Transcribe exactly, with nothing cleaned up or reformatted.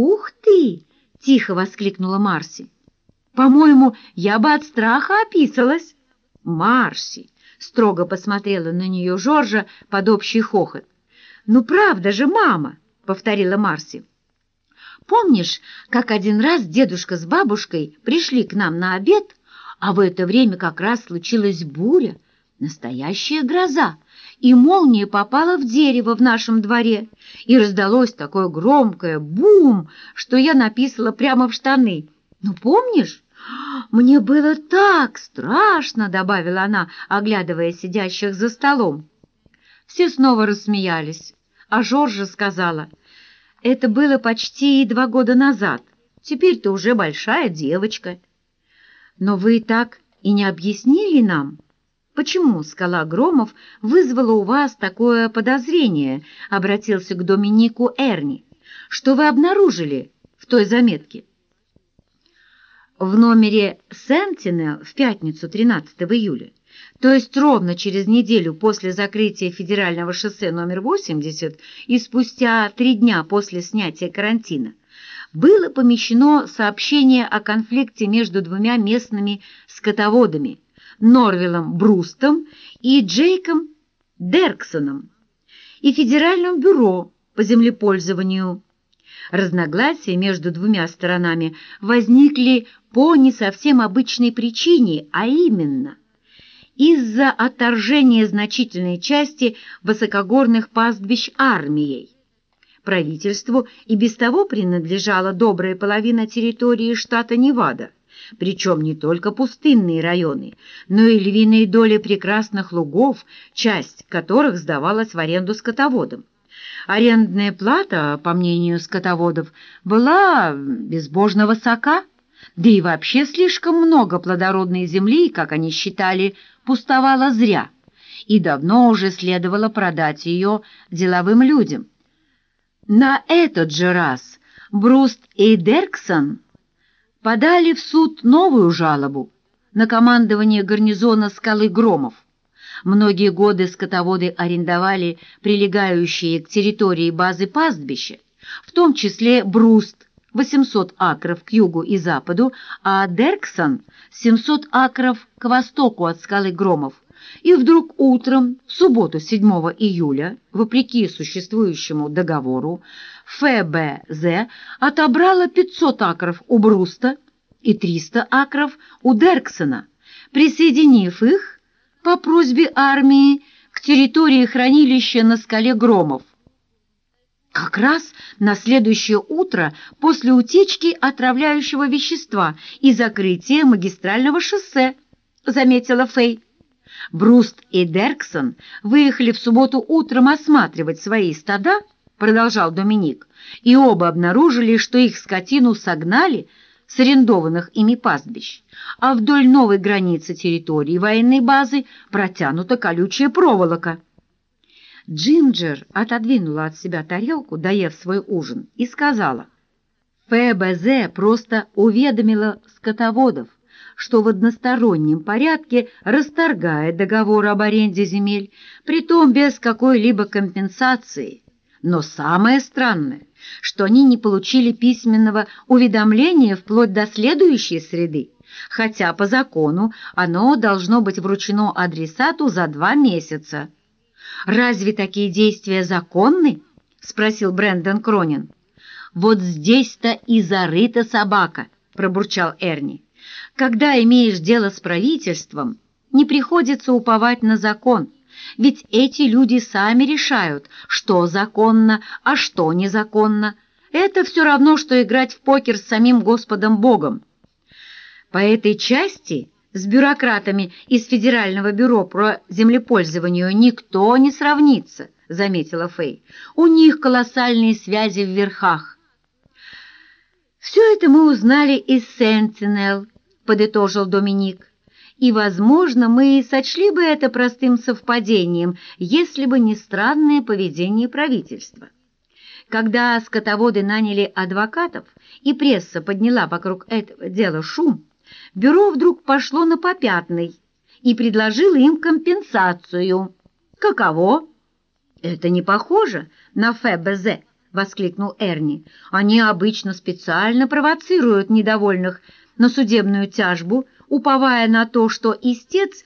«Ух ты!» — тихо воскликнула Марси. «По-моему, я бы от страха описалась». «Марси!» — строго посмотрела на нее Жоржа под общий хохот. «Ну правда же, мама!» — повторила Марси. «Помнишь, как один раз дедушка с бабушкой пришли к нам на обед, а в это время как раз случилась буря, настоящая гроза, и молния попала в дерево в нашем дворе, и раздалось такое громкое бум, что я написала прямо в штаны. Ну, помнишь? Мне было так страшно», — добавила она, оглядывая сидящих за столом. Все снова рассмеялись, а Жоржа сказала: «Это было почти два года назад. Теперь ты уже большая девочка». «Но вы так и не объяснили нам, почему скала Громов вызвала у вас такое подозрение», — обратился к Доминику Эрни. «Что вы обнаружили в той заметке?» В номере «Сентинел» в пятницу тринадцатого июля, то есть ровно через неделю после закрытия федерального шоссе номер восемьдесят и спустя три дня после снятия карантина, было помещено сообщение о конфликте между двумя местными скотоводами Норвиллом Брустом и Джейком Дерксоном и Федеральным бюро по землепользованию. Разногласия между двумя сторонами возникли по не совсем обычной причине, а именно из-за отторжения значительной части высокогорных пастбищ армией. Правительству и без того принадлежала добрая половина территории штата Невада, причем не только пустынные районы, но и львиные доли прекрасных лугов, часть которых сдавалась в аренду скотоводам. Арендная плата, по мнению скотоводов, была безбожно высока, да и вообще слишком много плодородной земли, как они считали, пустовало зря, и давно уже следовало продать ее деловым людям. На этот же раз Бруст и Дерксон подали в суд новую жалобу на командование гарнизона скалы Громов. Многие годы скотоводы арендовали прилегающие к территории базы пастбища, в том числе Бруст восемьсот акров к югу и западу, а Дерксон семьсот акров к востоку от скалы Громов. И вдруг утром, в субботу седьмого июля, вопреки существующему договору, эф бэ зэ отобрала пятьсот акров у Бруста и триста акров у Дерксона, присоединив их по просьбе армии к территории хранилища на скале Громов. Как раз на следующее утро после утечки отравляющего вещества и закрытия магистрального шоссе, заметила Фэй. Бруст и Дерксон выехали в субботу утром осматривать свои стада, продолжал Доминик, и оба обнаружили, что их скотину согнали с арендованных ими пастбищ, а вдоль новой границы территории военной базы протянута колючая проволока. Джинджер отодвинула от себя тарелку, доев свой ужин, и сказала: эф бэ зэ просто уведомила скотоводов, что в одностороннем порядке расторгает договор об аренде земель, притом без какой-либо компенсации. Но самое странное, что они не получили письменного уведомления вплоть до следующей среды, хотя по закону оно должно быть вручено адресату за два месяца. «Разве такие действия законны?» — спросил Брэндон Кронин. «Вот здесь-то и зарыта собака», — пробурчал Эрни. «Когда имеешь дело с правительством, не приходится уповать на закон, ведь эти люди сами решают, что законно, а что незаконно. Это все равно, что играть в покер с самим Господом Богом. По этой части с бюрократами из Федерального бюро по землепользованию никто не сравнится», — заметила Фэй. «У них колоссальные связи в верхах». «Все это мы узнали из Сентинел», — подытожил Доминик. «И, возможно, мы сочли бы это простым совпадением, если бы не странное поведение правительства. Когда скотоводы наняли адвокатов и пресса подняла вокруг этого дела шум, бюро вдруг пошло на попятный и предложило им компенсацию. Каково? Это не похоже на эф бэ зэ, — воскликнул Эрни. «Они обычно специально провоцируют недовольных на судебную тяжбу, уповая на то, что истец